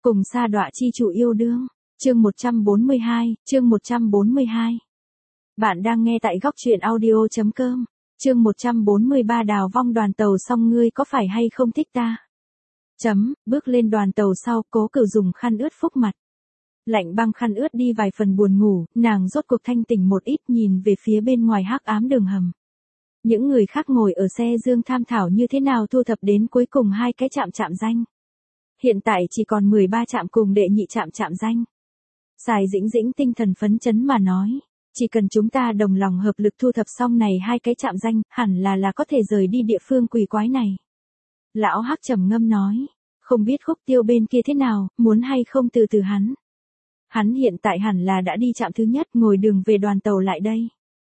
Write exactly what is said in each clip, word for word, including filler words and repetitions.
Cùng sa đọa chi chủ yêu đương. Chương một trăm bốn mươi hai, chương một trăm bốn mươi hai. Bạn đang nghe tại góc truyện audio chấm com. Chương một trăm bốn mươi ba đào vong đoàn tàu xong ngươi có phải hay không thích ta? Chấm, bước lên đoàn tàu sau, Cố Cửu dùng khăn ướt phúc mặt. Lạnh băng khăn ướt đi vài phần buồn ngủ, nàng rốt cuộc thanh tỉnh một ít nhìn về phía bên ngoài hắc ám đường hầm. Những người khác ngồi ở xe dương tham thảo như thế nào thu thập đến cuối cùng hai cái trạm trạm danh. Hiện tại chỉ còn mười ba trạm cùng đệ nhị trạm trạm danh. Sài Dĩnh Dĩnh tinh thần phấn chấn mà nói, chỉ cần chúng ta đồng lòng hợp lực thu thập xong này hai cái trạm danh, hẳn là là có thể rời đi địa phương quỷ quái này. Lão Hắc trầm ngâm nói, không biết Khúc Tiêu bên kia thế nào, muốn hay không từ từ hắn. Hắn hiện tại hẳn là đã đi trạm thứ nhất, ngồi đường về đoàn tàu lại đây.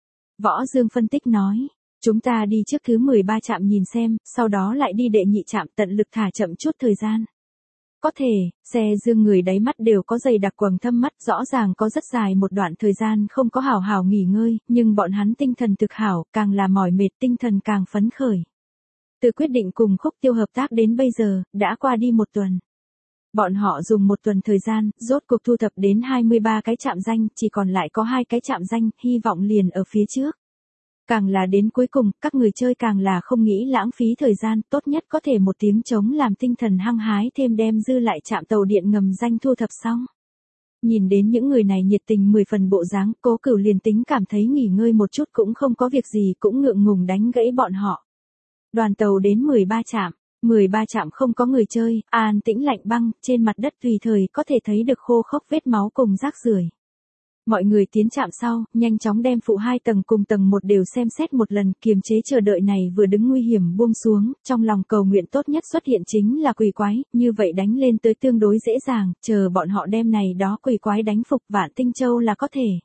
Võ Dương phân tích nói, chúng ta đi trước thứ mười ba trạm nhìn xem, sau đó lại đi đệ nhị trạm tận lực thả chậm chút thời gian. Có thể, xe dương người đáy mắt đều có dày đặc quầng thâm mắt, rõ ràng có rất dài một đoạn thời gian không có hào hào nghỉ ngơi, nhưng bọn hắn tinh thần thực hảo, càng là mỏi mệt tinh thần càng phấn khởi. Từ quyết định cùng Khúc Tiêu hợp tác đến bây giờ, đã qua đi một tuần. Bọn họ dùng một tuần thời gian, rốt cuộc thu thập đến hai mươi ba cái trạm danh, chỉ còn lại có hai cái trạm danh, hy vọng liền ở phía trước. Càng là đến cuối cùng, các người chơi càng là không nghĩ lãng phí thời gian, tốt nhất có thể một tiếng trống làm tinh thần hăng hái thêm đem dư lại trạm tàu điện ngầm danh thu thập xong. Nhìn đến những người này nhiệt tình mười phần bộ dáng, Cố Cửu liền tính cảm thấy nghỉ ngơi một chút cũng không có việc gì, cũng ngượng ngùng đánh gãy bọn họ. Đoàn tàu đến mười ba trạm, mười ba trạm không có người chơi, an tĩnh lạnh băng, trên mặt đất tùy thời có thể thấy được khô khốc vết máu cùng rác rưởi. Mọi người tiến trạm sau, nhanh chóng đem phụ hai tầng cùng tầng một đều xem xét một lần, kiềm chế chờ đợi này vừa đứng nguy hiểm buông xuống, trong lòng cầu nguyện tốt nhất xuất hiện chính là quỷ quái, như vậy đánh lên tới tương đối dễ dàng, chờ bọn họ đem này đó quỷ quái đánh phục Vạn Tinh Châu là có thể.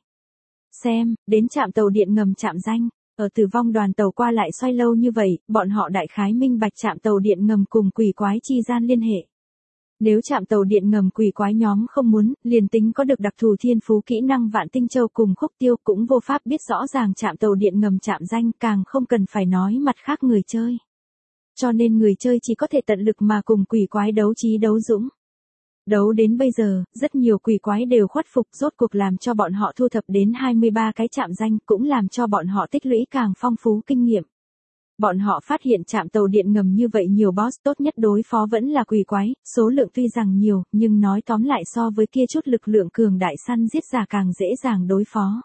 Xem, đến trạm tàu điện ngầm trạm danh, ở Tử Vong đoàn tàu qua lại xoay lâu như vậy, bọn họ đại khái minh bạch trạm tàu điện ngầm cùng quỷ quái chi gian liên hệ. Nếu trạm tàu điện ngầm quỷ quái nhóm không muốn, liền tính có được đặc thù thiên phú kỹ năng Vạn Tinh Châu cùng Khúc Tiêu cũng vô pháp biết rõ ràng trạm tàu điện ngầm trạm danh, càng không cần phải nói mặt khác người chơi. Cho nên người chơi chỉ có thể tận lực mà cùng quỷ quái đấu trí đấu dũng. Đấu đến bây giờ, rất nhiều quỷ quái đều khuất phục, rốt cuộc làm cho bọn họ thu thập đến hai mươi ba cái trạm danh, cũng làm cho bọn họ tích lũy càng phong phú kinh nghiệm. Bọn họ phát hiện trạm tàu điện ngầm như vậy nhiều boss, tốt nhất đối phó vẫn là quỷ quái, số lượng tuy rằng nhiều, nhưng nói tóm lại so với kia chút lực lượng cường đại săn giết giả càng dễ dàng đối phó.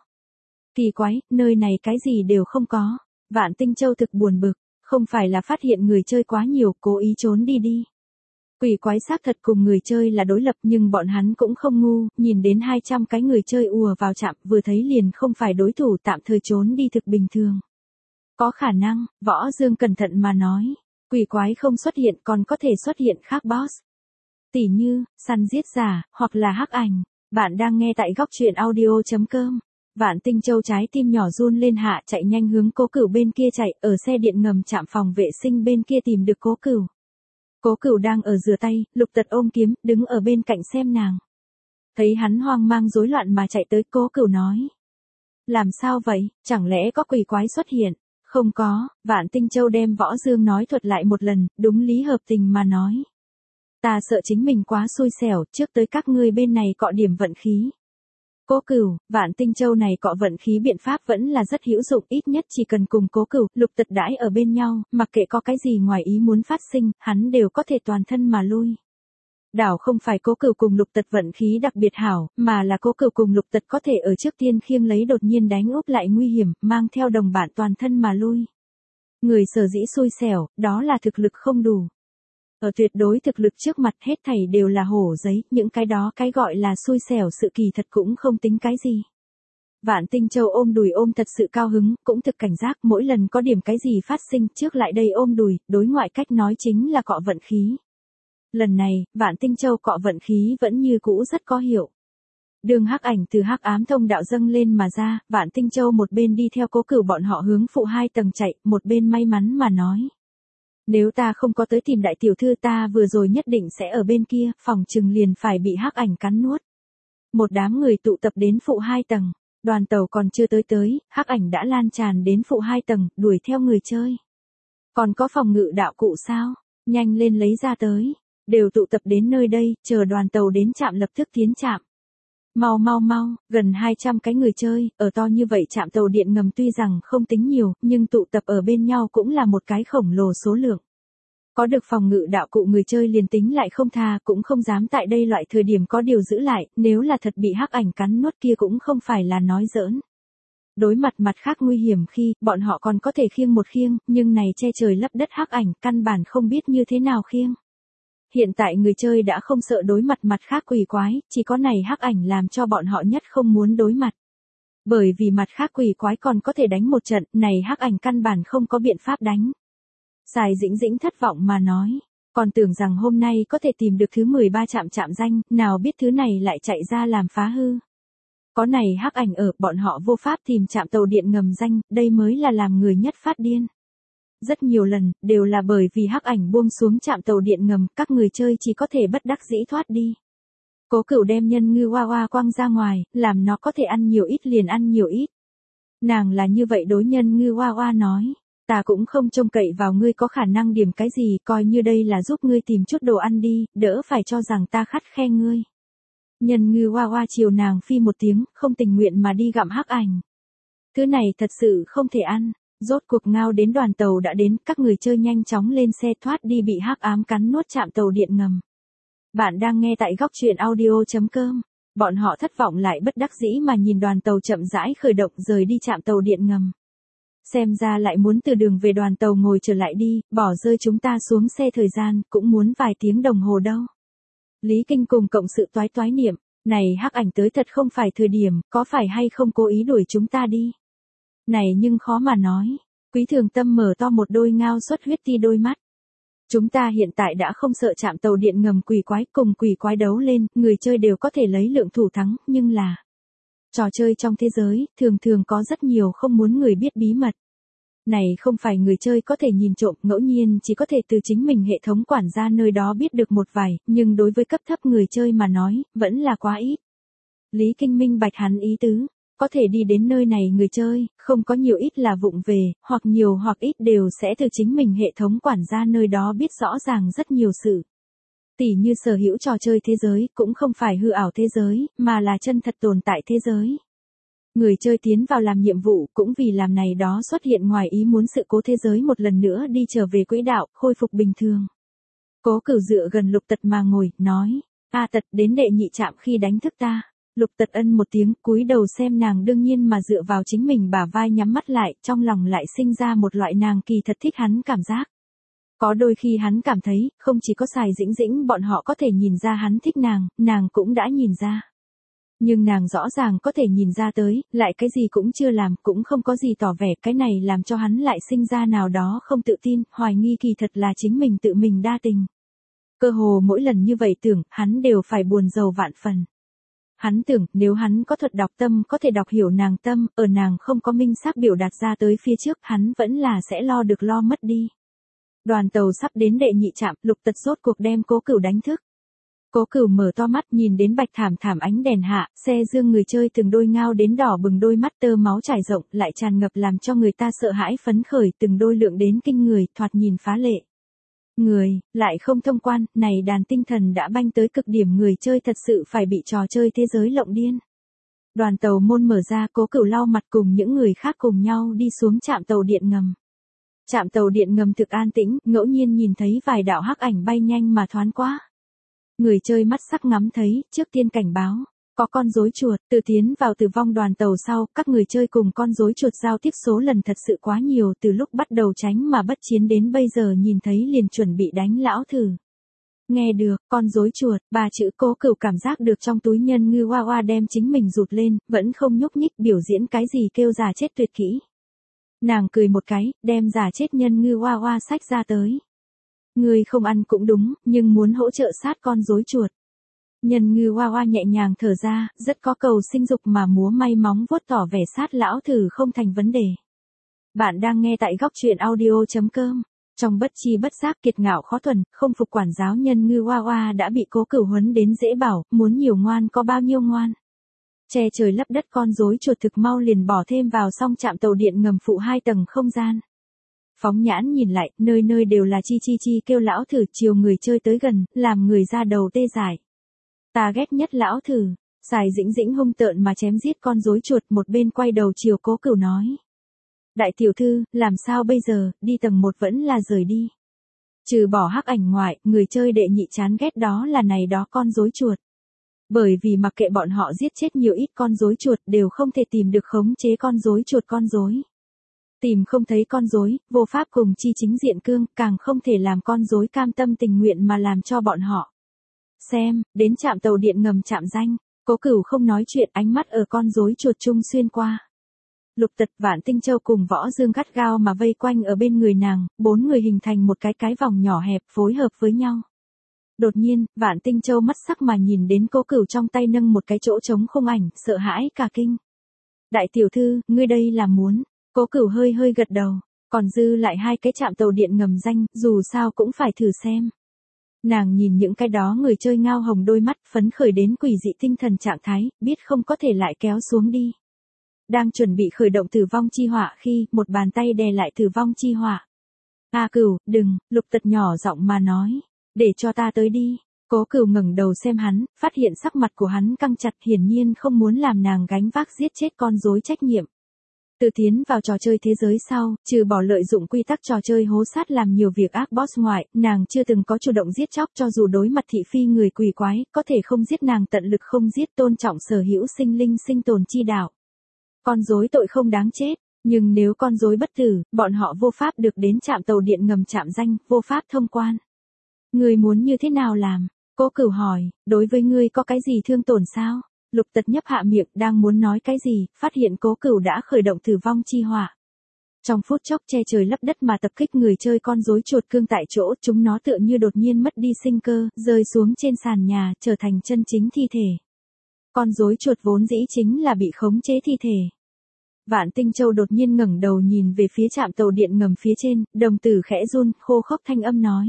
Kỳ quái, nơi này cái gì đều không có. Vạn Tinh Châu thực buồn bực, không phải là phát hiện người chơi quá nhiều, cố ý trốn đi đi. Quỷ quái xác thật cùng người chơi là đối lập, nhưng bọn hắn cũng không ngu, nhìn đến hai trăm cái người chơi ùa vào trạm, vừa thấy liền không phải đối thủ, tạm thời trốn đi thực bình thường. Có khả năng, Võ Dương cẩn thận mà nói, quỷ quái không xuất hiện còn có thể xuất hiện khác boss. Tỉ như, săn giết giả, hoặc là hắc ảnh. Bạn đang nghe tại góc truyện audio chấm com. Vạn Tinh Châu trái tim nhỏ run lên hạ, chạy nhanh hướng Cố Cửu bên kia chạy, ở xe điện ngầm trạm phòng vệ sinh bên kia tìm được Cố Cửu. Cố Cửu đang ở rửa tay, Lục Tật ôm kiếm, đứng ở bên cạnh xem nàng. Thấy hắn hoang mang rối loạn mà chạy tới, Cố Cửu nói. Làm sao vậy, chẳng lẽ có quỷ quái xuất hiện? Không có, Vạn Tinh Châu đem Võ Dương nói thuật lại một lần, đúng lý hợp tình mà nói. Ta sợ chính mình quá xui xẻo, trước tới các ngươi bên này cọ điểm vận khí. Cố Cửu, Vạn Tinh Châu này cọ vận khí biện pháp vẫn là rất hữu dụng, ít nhất chỉ cần cùng Cố Cửu, Lục Tật đãi ở bên nhau, mặc kệ có cái gì ngoài ý muốn phát sinh, hắn đều có thể toàn thân mà lui. Đảo không phải Cố Cửu cùng Lục Tật vận khí đặc biệt hảo, mà là Cố Cửu cùng Lục Tật có thể ở trước tiên khiêng lấy đột nhiên đánh úp lại nguy hiểm, mang theo đồng bạn toàn thân mà lui. Người sở dĩ xui xẻo, đó là thực lực không đủ. Ở tuyệt đối thực lực trước mặt hết thảy đều là hổ giấy, những cái đó cái gọi là xui xẻo sự kỳ thật cũng không tính cái gì. Vạn Tinh Châu ôm đùi ôm thật sự cao hứng, cũng thực cảnh giác, mỗi lần có điểm cái gì phát sinh trước lại đây ôm đùi, đối ngoại cách nói chính là cọ vận khí. Lần này, Vạn Tinh Châu cọ vận khí vẫn như cũ rất có hiệu. Đường hắc ảnh từ hắc ám thông đạo dâng lên mà ra, Vạn Tinh Châu một bên đi theo Cố Cửu bọn họ hướng phụ hai tầng chạy, một bên may mắn mà nói. Nếu ta không có tới tìm đại tiểu thư ta vừa rồi nhất định sẽ ở bên kia, phòng trừng liền phải bị hắc ảnh cắn nuốt. Một đám người tụ tập đến phụ hai tầng, đoàn tàu còn chưa tới tới, hắc ảnh đã lan tràn đến phụ hai tầng, đuổi theo người chơi. Còn có phòng ngự đạo cụ sao? Nhanh lên lấy ra tới. đều tụ tập đến nơi đây, chờ đoàn tàu đến trạm lập tức tiến trạm. Mau mau mau, gần hai trăm cái người chơi, ở to như vậy trạm tàu điện ngầm tuy rằng không tính nhiều, nhưng tụ tập ở bên nhau cũng là một cái khổng lồ số lượng. Có được phòng ngự đạo cụ người chơi liền tính lại không tha cũng không dám tại đây loại thời điểm có điều giữ lại, nếu là thật bị hắc ảnh cắn nuốt kia cũng không phải là nói giỡn. Đối mặt mặt khác nguy hiểm khi, bọn họ còn có thể khiêng một khiêng, nhưng này che trời lấp đất hắc ảnh, căn bản không biết như thế nào khiêng. Hiện tại người chơi đã không sợ đối mặt mặt khác quỷ quái, chỉ có này hắc ảnh làm cho bọn họ nhất không muốn đối mặt. Bởi vì mặt khác quỷ quái còn có thể đánh một trận, này hắc ảnh căn bản không có biện pháp đánh. Sài Dĩnh Dĩnh thất vọng mà nói, còn tưởng rằng hôm nay có thể tìm được thứ mười ba trạm trạm danh, nào biết thứ này lại chạy ra làm phá hư. Có này hắc ảnh ở, bọn họ vô pháp tìm trạm tàu điện ngầm danh, đây mới là làm người nhất phát điên. Rất nhiều lần, đều là bởi vì hắc ảnh buông xuống trạm tàu điện ngầm, các người chơi chỉ có thể bất đắc dĩ thoát đi. Cố Cửu đem nhân ngư hoa hoa quăng ra ngoài, làm nó có thể ăn nhiều ít liền ăn nhiều ít. Nàng là như vậy đối nhân ngư hoa hoa nói, ta cũng không trông cậy vào ngươi có khả năng điểm cái gì, coi như đây là giúp ngươi tìm chút đồ ăn đi, đỡ phải cho rằng ta khắt khe ngươi. Nhân ngư hoa hoa chiều nàng phi một tiếng, không tình nguyện mà đi gặm hắc ảnh. Thứ này thật sự không thể ăn. Rốt cuộc ngao đến đoàn tàu đã đến, các người chơi nhanh chóng lên xe thoát đi bị hắc ám cắn nuốt trạm tàu điện ngầm. Bạn đang nghe tại góc truyện audio chấm com. Bọn họ thất vọng lại bất đắc dĩ mà nhìn đoàn tàu chậm rãi khởi động rời đi trạm tàu điện ngầm. Xem ra lại muốn từ đường về đoàn tàu ngồi trở lại đi, bỏ rơi chúng ta xuống xe thời gian, cũng muốn vài tiếng đồng hồ đâu. Lý Kinh cùng cộng sự toái toái niệm, này hắc ảnh tới thật không phải thời điểm, có phải hay không cố ý đuổi chúng ta đi. Này nhưng khó mà nói. Quý Thường Tâm mở to một đôi ngao xuất huyết ti đôi mắt. Chúng ta hiện tại đã không sợ chạm tàu điện ngầm quỷ quái, cùng quỷ quái đấu lên, người chơi đều có thể lấy lượng thủ thắng, nhưng là trò chơi trong thế giới, thường thường có rất nhiều không muốn người biết bí mật. Này không phải người chơi có thể nhìn trộm, ngẫu nhiên chỉ có thể từ chính mình hệ thống quản gia nơi đó biết được một vài, nhưng đối với cấp thấp người chơi mà nói, vẫn là quá ít. Lý Kinh minh bạch hắn ý tứ. Có thể đi đến nơi này người chơi, không có nhiều ít là vụng về, hoặc nhiều hoặc ít đều sẽ từ chính mình hệ thống quản gia nơi đó biết rõ ràng rất nhiều sự. Tỉ như sở hữu trò chơi thế giới, cũng không phải hư ảo thế giới, mà là chân thật tồn tại thế giới. Người chơi tiến vào làm nhiệm vụ, cũng vì làm này đó xuất hiện ngoài ý muốn sự cố thế giới một lần nữa đi trở về quỹ đạo, khôi phục bình thường. Cố Cửu dựa gần Lục Tật mà ngồi, nói, a Tật đến đệ nhị trạm khi đánh thức ta. Lục Tật ân một tiếng, cúi đầu xem nàng đương nhiên mà dựa vào chính mình bả vai nhắm mắt lại, trong lòng lại sinh ra một loại nàng kỳ thật thích hắn cảm giác. Có đôi khi hắn cảm thấy, không chỉ có Sài Dĩnh Dĩnh bọn họ có thể nhìn ra hắn thích nàng, nàng cũng đã nhìn ra. Nhưng nàng rõ ràng có thể nhìn ra tới, lại cái gì cũng chưa làm, cũng không có gì tỏ vẻ, cái này làm cho hắn lại sinh ra nào đó không tự tin, hoài nghi kỳ thật là chính mình tự mình đa tình. Cơ hồ mỗi lần như vậy tưởng, hắn đều phải buồn rầu vạn phần. Hắn tưởng, nếu hắn có thuật đọc tâm có thể đọc hiểu nàng tâm, ở nàng không có minh xác biểu đạt ra tới phía trước, hắn vẫn là sẽ lo được lo mất đi. Đoàn tàu sắp đến đệ nhị trạm, Lục Tật rốt cuộc đem Cố Cửu đánh thức. Cố Cửu mở to mắt nhìn đến bạch thảm thảm ánh đèn hạ, xe dương người chơi từng đôi ngao đến đỏ bừng đôi mắt tơ máu trải rộng, lại tràn ngập làm cho người ta sợ hãi phấn khởi, từng đôi lượng đến kinh người, thoạt nhìn phá lệ. Người, lại không thông quan, này đàn tinh thần đã banh tới cực điểm người chơi thật sự phải bị trò chơi thế giới lộng điên. Đoàn tàu môn mở ra, Cố Cửu lau mặt cùng những người khác cùng nhau đi xuống trạm tàu điện ngầm. Trạm tàu điện ngầm thực an tĩnh, ngẫu nhiên nhìn thấy vài đạo hắc ảnh bay nhanh mà thoáng qua. Người chơi mắt sắc ngắm thấy, trước tiên cảnh báo, có con rối chuột, từ tiến vào tử vong đoàn tàu sau, các người chơi cùng con rối chuột giao tiếp số lần thật sự quá nhiều, từ lúc bắt đầu tránh mà bất chiến đến bây giờ nhìn thấy liền chuẩn bị đánh lão thử. Nghe được, con rối chuột, ba chữ Cố Cửu cảm giác được trong túi nhân ngư hoa hoa đem chính mình rụt lên, vẫn không nhúc nhích biểu diễn cái gì kêu già chết tuyệt kỹ. Nàng cười một cái, đem già chết nhân ngư hoa hoa xách ra tới. Người không ăn cũng đúng, nhưng muốn hỗ trợ sát con rối chuột. Nhân ngư hoa hoa nhẹ nhàng thở ra, rất có cầu sinh dục mà múa may móng vuốt tỏ vẻ sát lão thử không thành vấn đề. Bạn đang nghe tại góc truyện audio chấm com. Trong bất chi bất giác kiệt ngạo khó thuần, không phục quản giáo nhân ngư hoa hoa đã bị Cố Cửu huấn đến dễ bảo, muốn nhiều ngoan có bao nhiêu ngoan. Che trời lấp đất con rối chuột thực mau liền bỏ thêm vào xong trạm tàu điện ngầm phụ hai tầng không gian. Phóng nhãn nhìn lại, nơi nơi đều là chi chi chi kêu lão thử, chiều người chơi tới gần, làm người ra đầu tê dại. Ta ghét nhất lão thử. Sài Dĩnh Dĩnh hung tợn mà chém giết con rối chuột, một bên quay đầu chiều Cố Cửu nói. Đại tiểu thư, làm sao bây giờ, đi tầng một vẫn là rời đi. Trừ bỏ hắc ảnh ngoại, người chơi đệ nhị chán ghét đó là này đó con rối chuột. Bởi vì mặc kệ bọn họ giết chết nhiều ít con rối chuột đều không thể tìm được khống chế con rối chuột con rối. Tìm không thấy con rối, vô pháp cùng chi chính diện cương, càng không thể làm con rối cam tâm tình nguyện mà làm cho bọn họ. Xem, đến trạm tàu điện ngầm trạm danh, Cố Cửu không nói chuyện, ánh mắt ở con rối chuột trung xuyên qua. Lục Tật, Vạn Tinh Châu cùng Võ Dương gắt gao mà vây quanh ở bên người nàng, bốn người hình thành một cái cái vòng nhỏ hẹp phối hợp với nhau. Đột nhiên, Vạn Tinh Châu mắt sắc mà nhìn đến Cố Cửu trong tay nâng một cái chỗ trống khung ảnh, sợ hãi cả kinh. Đại tiểu thư, ngươi đây là muốn. Cố Cửu hơi hơi gật đầu, còn dư lại hai cái trạm tàu điện ngầm danh, dù sao cũng phải thử xem. Nàng nhìn những cái đó người chơi ngao hồng đôi mắt, phấn khởi đến quỷ dị tinh thần trạng thái, biết không có thể lại kéo xuống đi. Đang chuẩn bị khởi động tử vong chi hỏa khi, một bàn tay đè lại tử vong chi hỏa. A Cửu, đừng, Lục Tật nhỏ giọng mà nói, để cho ta tới đi. Cố Cửu ngẩng đầu xem hắn, phát hiện sắc mặt của hắn căng chặt, hiển nhiên không muốn làm nàng gánh vác giết chết con rối trách nhiệm. Từ tiến vào trò chơi thế giới sau, trừ bỏ lợi dụng quy tắc trò chơi hố sát làm nhiều việc ác boss ngoại, nàng chưa từng có chủ động giết chóc, cho dù đối mặt thị phi người quỷ quái, có thể không giết nàng tận lực không giết, tôn trọng sở hữu sinh linh sinh tồn chi đạo. Con rối tội không đáng chết, nhưng nếu con rối bất tử, bọn họ vô pháp được đến trạm tàu điện ngầm trạm danh, vô pháp thông quan. Ngươi muốn như thế nào làm? Cố Cửu hỏi, đối với ngươi có cái gì thương tổn sao? Lục Tật nhấp hạ miệng, đang muốn nói cái gì, phát hiện Cố Cửu đã khởi động tử vong chi hỏa. Trong phút chốc che trời lấp đất mà tập kích người chơi con rối chuột cương tại chỗ, chúng nó tựa như đột nhiên mất đi sinh cơ, rơi xuống trên sàn nhà, trở thành chân chính thi thể. Con rối chuột vốn dĩ chính là bị khống chế thi thể. Vạn Tinh Châu đột nhiên ngẩng đầu nhìn về phía trạm tàu điện ngầm phía trên, đồng tử khẽ run, khô khốc thanh âm nói.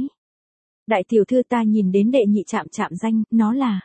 Đại tiểu thư, ta nhìn đến đệ nhị trạm trạm danh, nó là...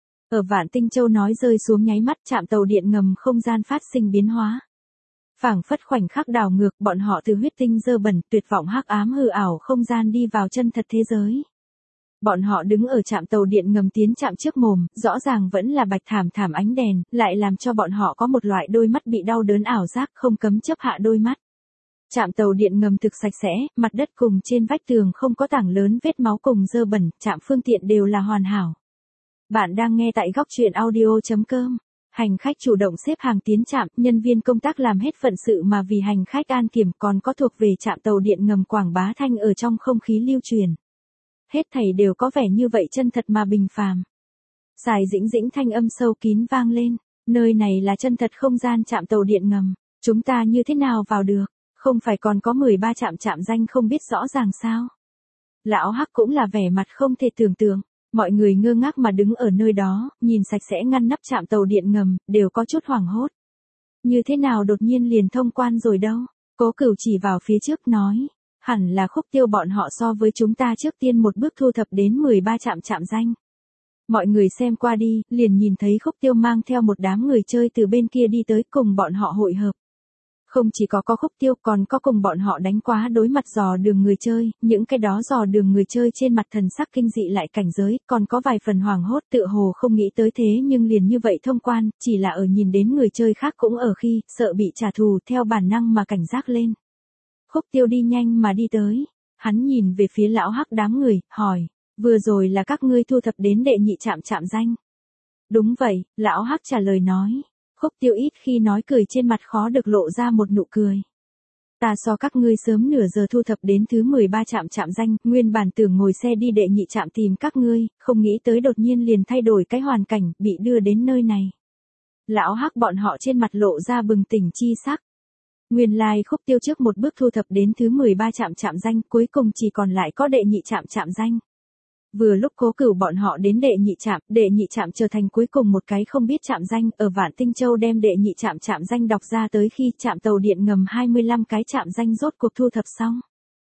Ở Vạn Tinh Châu nói rơi xuống nháy mắt, trạm tàu điện ngầm không gian phát sinh biến hóa. Phảng phất khoảnh khắc đảo ngược, bọn họ từ huyết tinh dơ bẩn, tuyệt vọng hắc ám hư ảo không gian đi vào chân thật thế giới. Bọn họ đứng ở trạm tàu điện ngầm tiến trạm trước mồm, rõ ràng vẫn là bạch thảm thảm ánh đèn, lại làm cho bọn họ có một loại đôi mắt bị đau đớn ảo giác, không cấm chớp hạ đôi mắt. Trạm tàu điện ngầm thực sạch sẽ, mặt đất cùng trên vách tường không có tảng lớn vết máu cùng dơ bẩn, trạm phương tiện đều là hoàn hảo. Bạn đang nghe tại góc truyện audio chấm com. Hành khách chủ động xếp hàng tiến trạm, nhân viên công tác làm hết phận sự mà vì hành khách an kiểm, còn có thuộc về trạm tàu điện ngầm quảng bá thanh ở trong không khí lưu truyền. Hết thảy đều có vẻ như vậy chân thật mà bình phàm. Sài Dĩnh Dĩnh thanh âm sâu kín vang lên, nơi này là chân thật không gian trạm tàu điện ngầm, chúng ta như thế nào vào được, không phải còn có mười ba trạm trạm danh không biết rõ ràng sao. Lão Hắc cũng là vẻ mặt không thể tưởng tượng. Mọi người ngơ ngác mà đứng ở nơi đó, nhìn sạch sẽ ngăn nắp trạm tàu điện ngầm, đều có chút hoảng hốt. Như thế nào đột nhiên liền thông quan rồi đâu? Cố Cửu chỉ vào phía trước nói, hẳn là Khúc Tiêu bọn họ so với chúng ta trước tiên một bước thu thập đến mười ba trạm trạm danh. Mọi người xem qua đi, liền nhìn thấy Khúc Tiêu mang theo một đám người chơi từ bên kia đi tới cùng bọn họ hội hợp. Không chỉ có có Khúc Tiêu, còn có cùng bọn họ đánh quá đối mặt dò đường người chơi, những cái đó dò đường người chơi trên mặt thần sắc kinh dị lại cảnh giới, còn có vài phần hoảng hốt tựa hồ không nghĩ tới thế nhưng liền như vậy thông quan, chỉ là ở nhìn đến người chơi khác cũng ở khi, sợ bị trả thù, theo bản năng mà cảnh giác lên. Khúc Tiêu đi nhanh mà đi tới, hắn nhìn về phía lão Hắc đám người, hỏi, vừa rồi là các ngươi thu thập đến đệ nhị trạm trạm danh. Đúng vậy, lão Hắc trả lời nói. Khúc Tiêu ít khi nói cười, trên mặt khó được lộ ra một nụ cười. Ta so các ngươi sớm nửa giờ thu thập đến thứ mười ba trạm trạm danh, nguyên bản tưởng ngồi xe đi đệ nhị trạm tìm các ngươi, không nghĩ tới đột nhiên liền thay đổi cái hoàn cảnh, bị đưa đến nơi này. Lão Hắc bọn họ trên mặt lộ ra bừng tỉnh chi sắc. Nguyên lai like Khúc Tiêu trước một bước thu thập đến thứ mười ba trạm trạm danh, cuối cùng chỉ còn lại có đệ nhị trạm trạm danh. Vừa lúc Cố Cửu bọn họ đến đệ nhị trạm, đệ nhị trạm trở thành cuối cùng một cái không biết trạm danh, ở Vạn Tinh Châu đem đệ nhị trạm trạm danh đọc ra tới khi trạm tàu điện ngầm hai mươi lăm cái trạm danh rốt cuộc thu thập xong.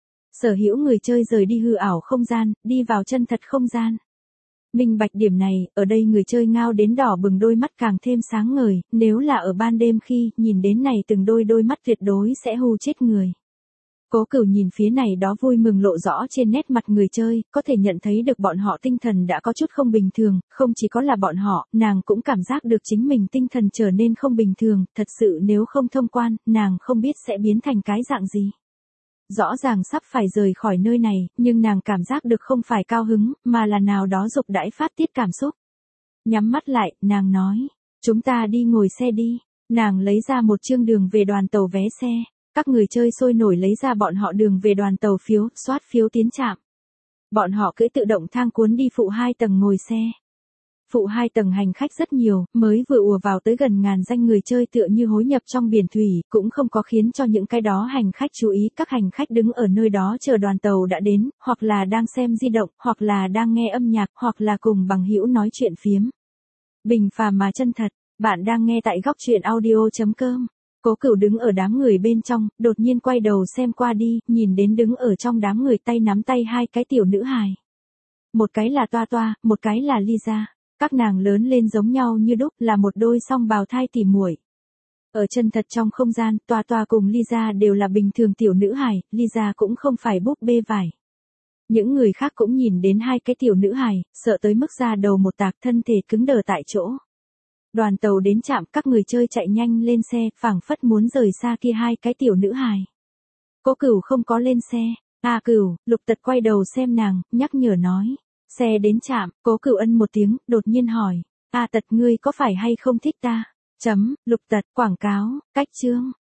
Sở hữu người chơi rời đi hư ảo không gian, đi vào chân thật không gian. Minh bạch điểm này, ở đây người chơi ngao đến đỏ bừng đôi mắt càng thêm sáng ngời, nếu là ở ban đêm khi nhìn đến này từng đôi đôi mắt tuyệt đối sẽ hù chết người. Cố Cửu nhìn phía này đó vui mừng lộ rõ trên nét mặt người chơi, có thể nhận thấy được bọn họ tinh thần đã có chút không bình thường, không chỉ có là bọn họ, nàng cũng cảm giác được chính mình tinh thần trở nên không bình thường, thật sự nếu không thông quan, nàng không biết sẽ biến thành cái dạng gì. Rõ ràng sắp phải rời khỏi nơi này, nhưng nàng cảm giác được không phải cao hứng, mà là nào đó dục đãi phát tiết cảm xúc. Nhắm mắt lại, nàng nói, chúng ta đi ngồi xe đi. Nàng lấy ra một chương đường về đoàn tàu vé xe. Các người chơi sôi nổi lấy ra bọn họ đường về đoàn tàu phiếu, soát phiếu tiến trạm. Bọn họ cưỡi tự động thang cuốn đi phụ hai tầng ngồi xe. Phụ hai tầng hành khách rất nhiều, mới vừa ùa vào tới gần ngàn danh người chơi tựa như hối nhập trong biển thủy, cũng không có khiến cho những cái đó hành khách chú ý. Các hành khách đứng ở nơi đó chờ đoàn tàu đã đến, hoặc là đang xem di động, hoặc là đang nghe âm nhạc, hoặc là cùng bằng hữu nói chuyện phiếm. Bình phàm mà chân thật, bạn đang nghe tại góc truyện audio chấm com. Cố Cửu đứng ở đám người bên trong, đột nhiên quay đầu xem qua đi, nhìn đến đứng ở trong đám người tay nắm tay hai cái tiểu nữ hài. Một cái là Toa Toa, một cái là Lisa. Các nàng lớn lên giống nhau như đúc, là một đôi song bào thai tỉ muội. Ở chân thật trong không gian, Toa Toa cùng Lisa đều là bình thường tiểu nữ hài, Lisa cũng không phải búp bê vải. Những người khác cũng nhìn đến hai cái tiểu nữ hài, sợ tới mức ra đầu một tạc, thân thể cứng đờ tại chỗ. Đoàn tàu đến trạm, các người chơi chạy nhanh lên xe, phảng phất muốn rời xa kia hai cái tiểu nữ hài. Cố Cửu không có lên xe. À Cửu, Lục Tật quay đầu xem nàng, nhắc nhở nói. Xe đến trạm, Cố Cửu ân một tiếng, đột nhiên hỏi. À Tật, ngươi có phải hay không thích ta? Chấm, Lục Tật, quảng cáo, cách chương.